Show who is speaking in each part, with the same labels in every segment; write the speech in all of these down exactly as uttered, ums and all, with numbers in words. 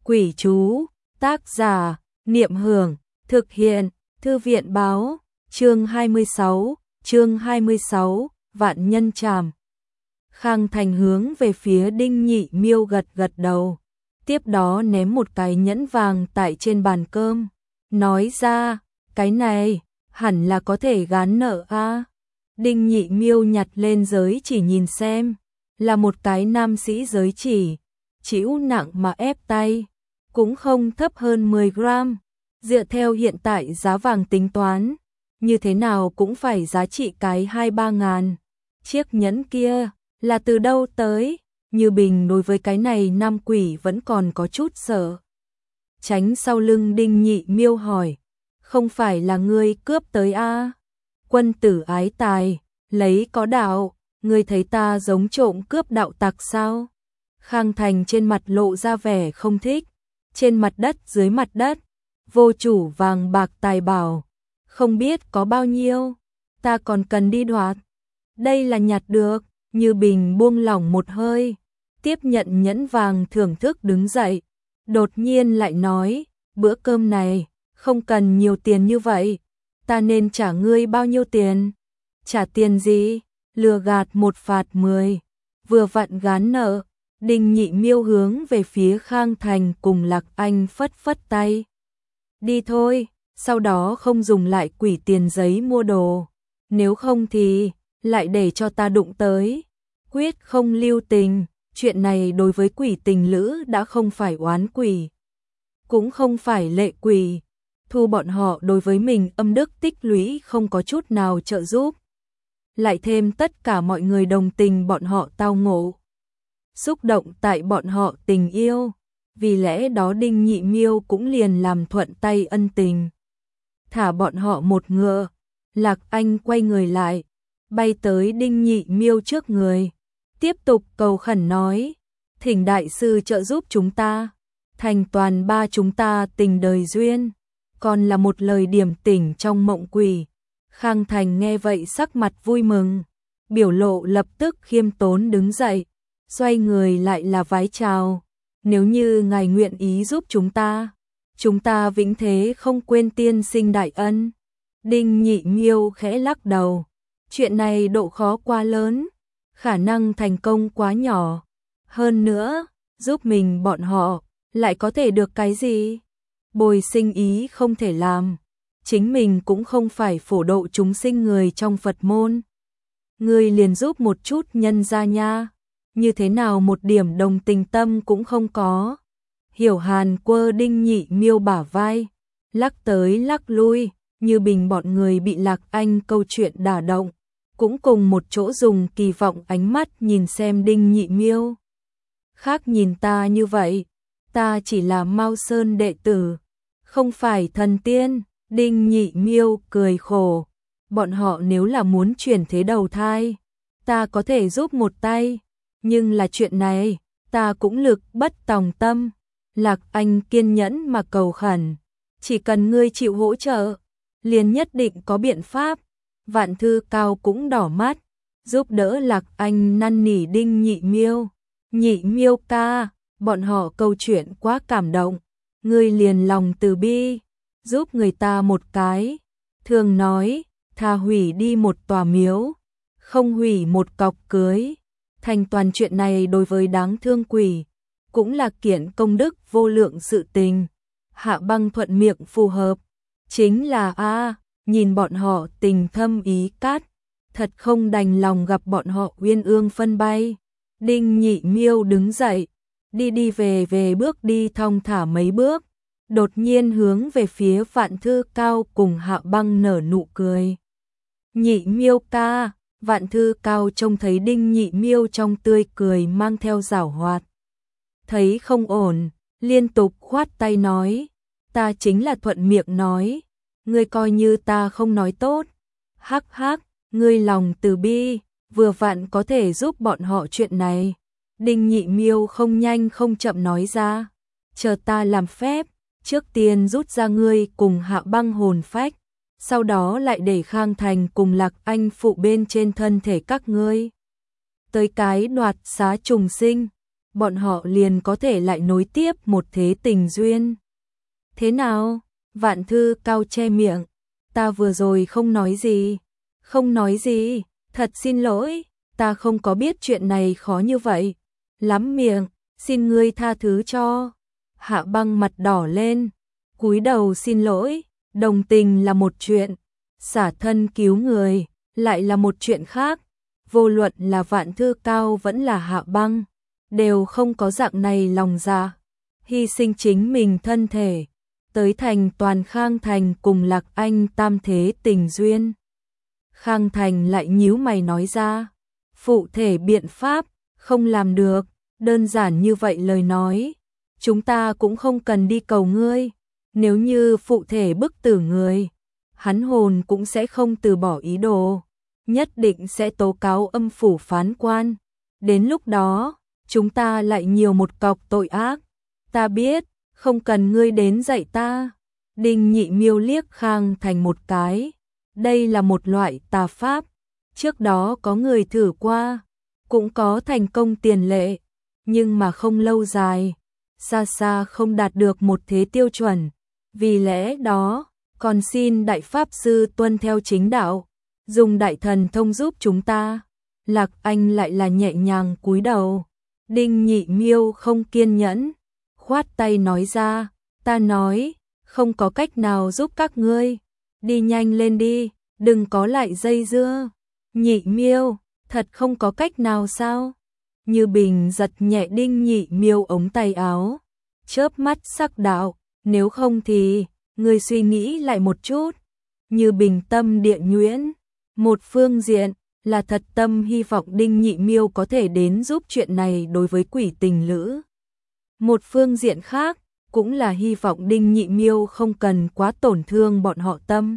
Speaker 1: Quỷ chú, tác giả, Niệm Hưởng, thực hiện, Thư viện báo, chương hai mươi sáu, chương hai mươi sáu, vạn nhân trảm. Khang Thành hướng về phía Đinh Nhị Miêu gật gật đầu, tiếp đó ném một cái nhẫn vàng tại trên bàn cơm, nói ra, cái này, hẳn là có thể gán nợ a. Đinh Nhị Miêu nhặt lên giới chỉ nhìn xem, là một cái nam sĩ giới chỉ, chịu nặng mà ép tay, cũng không thấp hơn mười gram, dựa theo hiện tại giá vàng tính toán, như thế nào cũng phải giá trị cái hai ba ngàn. Chiếc nhẫn kia là từ đâu tới? Như Bình đối với cái này nam quỷ vẫn còn có chút sợ. Tránh sau lưng Đinh Nhị Miêu hỏi, không phải là ngươi cướp tới a? À? Quân tử ái tài, lấy có đạo, ngươi thấy ta giống trộm cướp đạo tặc sao? Khang Thành trên mặt lộ ra vẻ không thích, trên mặt đất dưới mặt đất, vô chủ vàng bạc tài bảo, không biết có bao nhiêu, ta còn cần đi đoạt. Đây là nhặt được. Như Bình buông lỏng một hơi, tiếp nhận nhẫn vàng thưởng thức đứng dậy, đột nhiên lại nói, bữa cơm này, không cần nhiều tiền như vậy, ta nên trả ngươi bao nhiêu tiền? Trả tiền gì? Lừa gạt một phạt mười, vừa vặn gán nợ. Đinh Nhị Miêu hướng về phía Khang Thành cùng Lạc Anh phất phất tay. Đi thôi, sau đó không dùng lại quỷ tiền giấy mua đồ, nếu không thì lại để cho ta đụng tới, quyết không lưu tình. Chuyện này đối với quỷ tình lữ đã không phải oán quỷ, cũng không phải lệ quỷ, thu bọn họ đối với mình âm đức tích lũy không có chút nào trợ giúp, lại thêm tất cả mọi người đồng tình bọn họ tao ngộ, xúc động tại bọn họ tình yêu, vì lẽ đó Đinh Nhị Miêu cũng liền làm thuận tay ân tình, thả bọn họ một ngựa. Lạc Anh quay người lại, bay tới Đinh Nhị Miêu trước người, tiếp tục cầu khẩn nói, thỉnh đại sư trợ giúp chúng ta, thành toàn ba chúng ta tình đời duyên, còn là một lời điểm tỉnh trong mộng quỷ. Khang Thành nghe vậy sắc mặt vui mừng, biểu lộ lập tức khiêm tốn đứng dậy, xoay người lại là vái chào, nếu như ngài nguyện ý giúp chúng ta, chúng ta vĩnh thế không quên tiên sinh đại ân. Đinh Nhị Miêu khẽ lắc đầu, chuyện này độ khó quá lớn, khả năng thành công quá nhỏ, hơn nữa, giúp mình bọn họ, lại có thể được cái gì? Bồi sinh ý không thể làm, chính mình cũng không phải phổ độ chúng sinh người trong Phật môn. Ngươi liền giúp một chút nhân ra nha, như thế nào một điểm đồng tình tâm cũng không có. Hiểu Hàn quơ Đinh Nhị Miêu bả vai, lắc tới lắc lui, Như Bình bọn người bị Lạc Anh câu chuyện đả động, cũng cùng một chỗ dùng kỳ vọng ánh mắt nhìn xem Đinh Nhị Miêu. Khác nhìn ta như vậy, ta chỉ là Mao Sơn đệ tử, không phải thần tiên. Đinh Nhị Miêu cười khổ, bọn họ nếu là muốn chuyển thế đầu thai, ta có thể giúp một tay, nhưng là chuyện này, ta cũng lực bất tòng tâm. Lạc Anh kiên nhẫn mà cầu khẩn, chỉ cần ngươi chịu hỗ trợ, liền nhất định có biện pháp. Vạn Thư Cao cũng đỏ mắt, giúp đỡ Lạc Anh năn nỉ Đinh Nhị Miêu. Nhị Miêu ca, bọn họ câu chuyện quá cảm động, ngươi liền lòng từ bi, giúp người ta một cái. Thường nói, thà hủy đi một tòa miếu, không hủy một cọc cưới. Thành toàn chuyện này đối với đáng thương quỷ, cũng là kiện công đức vô lượng sự tình. Hạ Băng thuận miệng phù hợp, chính là a, nhìn bọn họ tình thâm ý cát, thật không đành lòng gặp bọn họ uyên ương phân bay. Đinh Nhị Miêu đứng dậy, đi đi về về bước đi thong thả mấy bước, đột nhiên hướng về phía Vạn Thư Cao cùng Hạ Băng nở nụ cười. Nhị Miêu ca, Vạn Thư Cao trông thấy Đinh Nhị Miêu trong tươi cười mang theo giảo hoạt, thấy không ổn, liên tục khoát tay nói, ta chính là thuận miệng nói, ngươi coi như ta không nói tốt. Hắc hắc, ngươi lòng từ bi, vừa vặn có thể giúp bọn họ chuyện này. Đinh Nhị Miêu không nhanh không chậm nói ra, chờ ta làm phép, trước tiên rút ra ngươi cùng Hạ Băng hồn phách, sau đó lại để Khang Thành cùng Lạc Anh phụ bên trên thân thể các ngươi. Tới cái đoạt xá trùng sinh, bọn họ liền có thể lại nối tiếp một thế tình duyên. Thế nào? Vạn Thư Cao che miệng, ta vừa rồi không nói gì. Không nói gì, thật xin lỗi, ta không có biết chuyện này khó như vậy. Lắm miệng, xin ngươi tha thứ cho. Hạ Băng mặt đỏ lên, cúi đầu xin lỗi, đồng tình là một chuyện, xả thân cứu người lại là một chuyện khác. Vô luận là Vạn Thư Cao vẫn là Hạ Băng, đều không có dạng này lòng dạ, hy sinh chính mình thân thể, tới thành toàn Khang Thành cùng Lạc Anh tam thế tình duyên. Khang Thành lại nhíu mày nói ra, phụ thể biện pháp, không làm được, đơn giản như vậy lời nói, chúng ta cũng không cần đi cầu ngươi, nếu như phụ thể bức tử người, hắn hồn cũng sẽ không từ bỏ ý đồ, nhất định sẽ tố cáo âm phủ phán quan, đến lúc đó, chúng ta lại nhiều một cọc tội ác, ta biết, không cần ngươi đến dạy ta. Đinh Nhị Miêu liếc Khang Thành một cái, đây là một loại tà pháp, trước đó có người thử qua, cũng có thành công tiền lệ, nhưng mà không lâu dài, xa xa không đạt được một thế tiêu chuẩn, vì lẽ đó, còn xin đại pháp sư tuân theo chính đạo, dùng đại thần thông giúp chúng ta. Lạc Anh lại là nhẹ nhàng cúi đầu, Đinh Nhị Miêu không kiên nhẫn, khoát tay nói ra, ta nói, không có cách nào giúp các ngươi, đi nhanh lên đi, đừng có lại dây dưa. Nhị Miêu, thật không có cách nào sao? Như Bình giật nhẹ Đinh Nhị Miêu ống tay áo, chớp mắt sắc đạo, nếu không thì, ngươi suy nghĩ lại một chút. Như Bình tâm địa nhuyễn, một phương diện là thật tâm hy vọng Đinh Nhị Miêu có thể đến giúp chuyện này đối với Quỷ Tình Lữ. Một phương diện khác, cũng là hy vọng Đinh Nhị Miêu không cần quá tổn thương bọn họ tâm.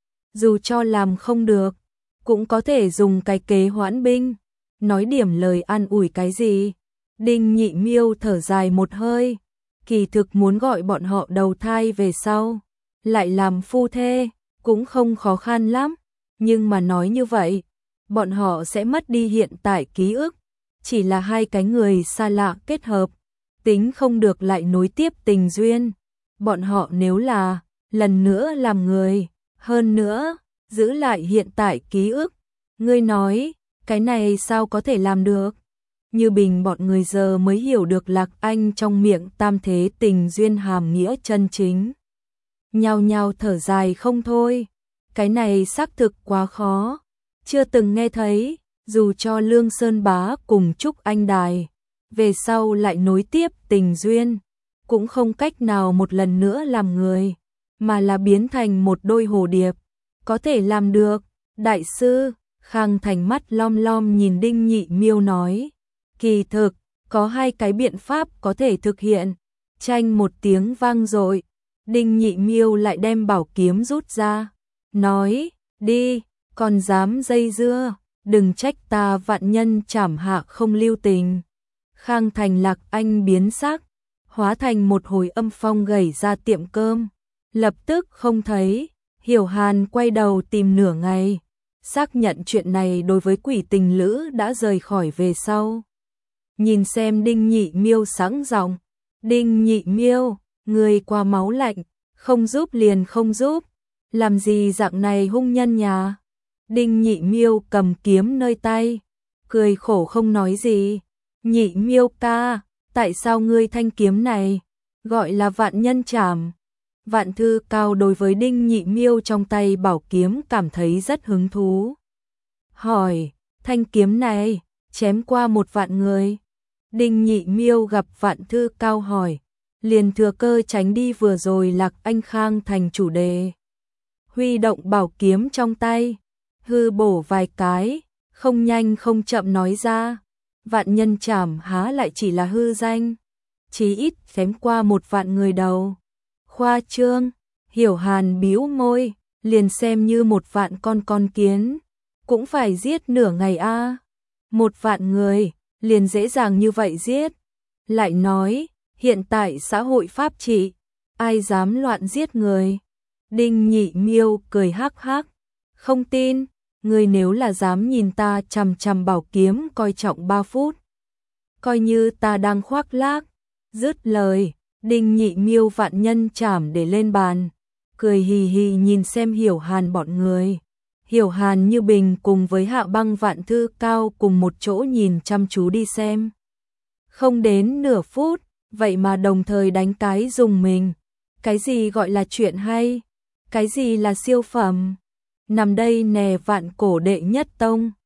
Speaker 1: Dù cho làm không được, cũng có thể dùng cái kế hoãn binh, nói điểm lời an ủi cái gì. Đinh Nhị Miêu thở dài một hơi, kỳ thực muốn gọi bọn họ đầu thai về sau, lại làm phu thê, cũng không khó khăn lắm, nhưng mà nói như vậy, bọn họ sẽ mất đi hiện tại ký ức, chỉ là hai cái người xa lạ kết hợp, tính không được lại nối tiếp tình duyên. Bọn họ nếu là lần nữa làm người, hơn nữa, giữ lại hiện tại ký ức, ngươi nói, cái này sao có thể làm được? Như Bình bọn người giờ mới hiểu được Lạc Anh trong miệng tam thế tình duyên hàm nghĩa chân chính. Nhao nhao thở dài không thôi, cái này xác thực quá khó, chưa từng nghe thấy, dù cho Lương Sơn Bá cùng Trúc Anh Đài, về sau lại nối tiếp tình duyên, cũng không cách nào một lần nữa làm người, mà là biến thành một đôi hồ điệp, có thể làm được. Đại sư, Khang Thành mắt lom lom nhìn Đinh Nhị Miêu nói, kỳ thực, có hai cái biện pháp có thể thực hiện. Chanh một tiếng vang dội, Đinh Nhị Miêu lại đem bảo kiếm rút ra, nói, đi, còn dám dây dưa, đừng trách ta vạn nhân trảm hạ không lưu tình. Khang Thành Lạc Anh biến sắc, hóa thành một hồi âm phong gầy ra tiệm cơm, lập tức không thấy. Hiểu Hàn quay đầu tìm nửa ngày, xác nhận chuyện này đối với Quỷ Tình Lữ đã rời khỏi về sau. Nhìn xem Đinh Nhị Miêu sáng giọng, Đinh Nhị Miêu, người qua máu lạnh, không giúp liền không giúp, làm gì dạng này hung nhân nhà. Đinh Nhị Miêu cầm kiếm nơi tay, cười khổ không nói gì. Nhị Miêu ca, tại sao ngươi thanh kiếm này gọi là vạn nhân trảm? Vạn Thư Cao đối với Đinh Nhị Miêu trong tay bảo kiếm cảm thấy rất hứng thú. Hỏi, thanh kiếm này, chém qua một vạn người. Đinh Nhị Miêu gặp Vạn Thư Cao hỏi, liền thừa cơ tránh đi vừa rồi Lạc Anh Khang Thành chủ đề. Huy động bảo kiếm trong tay, hư bổ vài cái, không nhanh không chậm nói ra, vạn nhân trảm há lại chỉ là hư danh, chí ít chém qua một vạn người đầu. Khoa trương, Hiểu Hàn bĩu môi, liền xem như một vạn con con kiến, cũng phải giết nửa ngày a. À. Một vạn người, liền dễ dàng như vậy giết. Lại nói, hiện tại xã hội pháp trị, ai dám loạn giết người? Đinh Nhị Miêu cười hắc hắc, không tin, người nếu là dám nhìn ta chằm chằm bảo kiếm coi trọng ba phút, coi như ta đang khoác lác. Dứt lời, Đinh Nhị Miêu vạn nhân chảm để lên bàn, cười hì hì nhìn xem Hiểu Hàn bọn người. Hiểu Hàn Như Bình cùng với Hạ Băng Vạn Thư Cao cùng một chỗ nhìn chăm chú đi xem. Không đến nửa phút, vậy mà đồng thời đánh cái dùng mình. Cái gì gọi là chuyện hay? Cái gì là siêu phẩm? Nằm đây nè vạn cổ đệ nhất tông.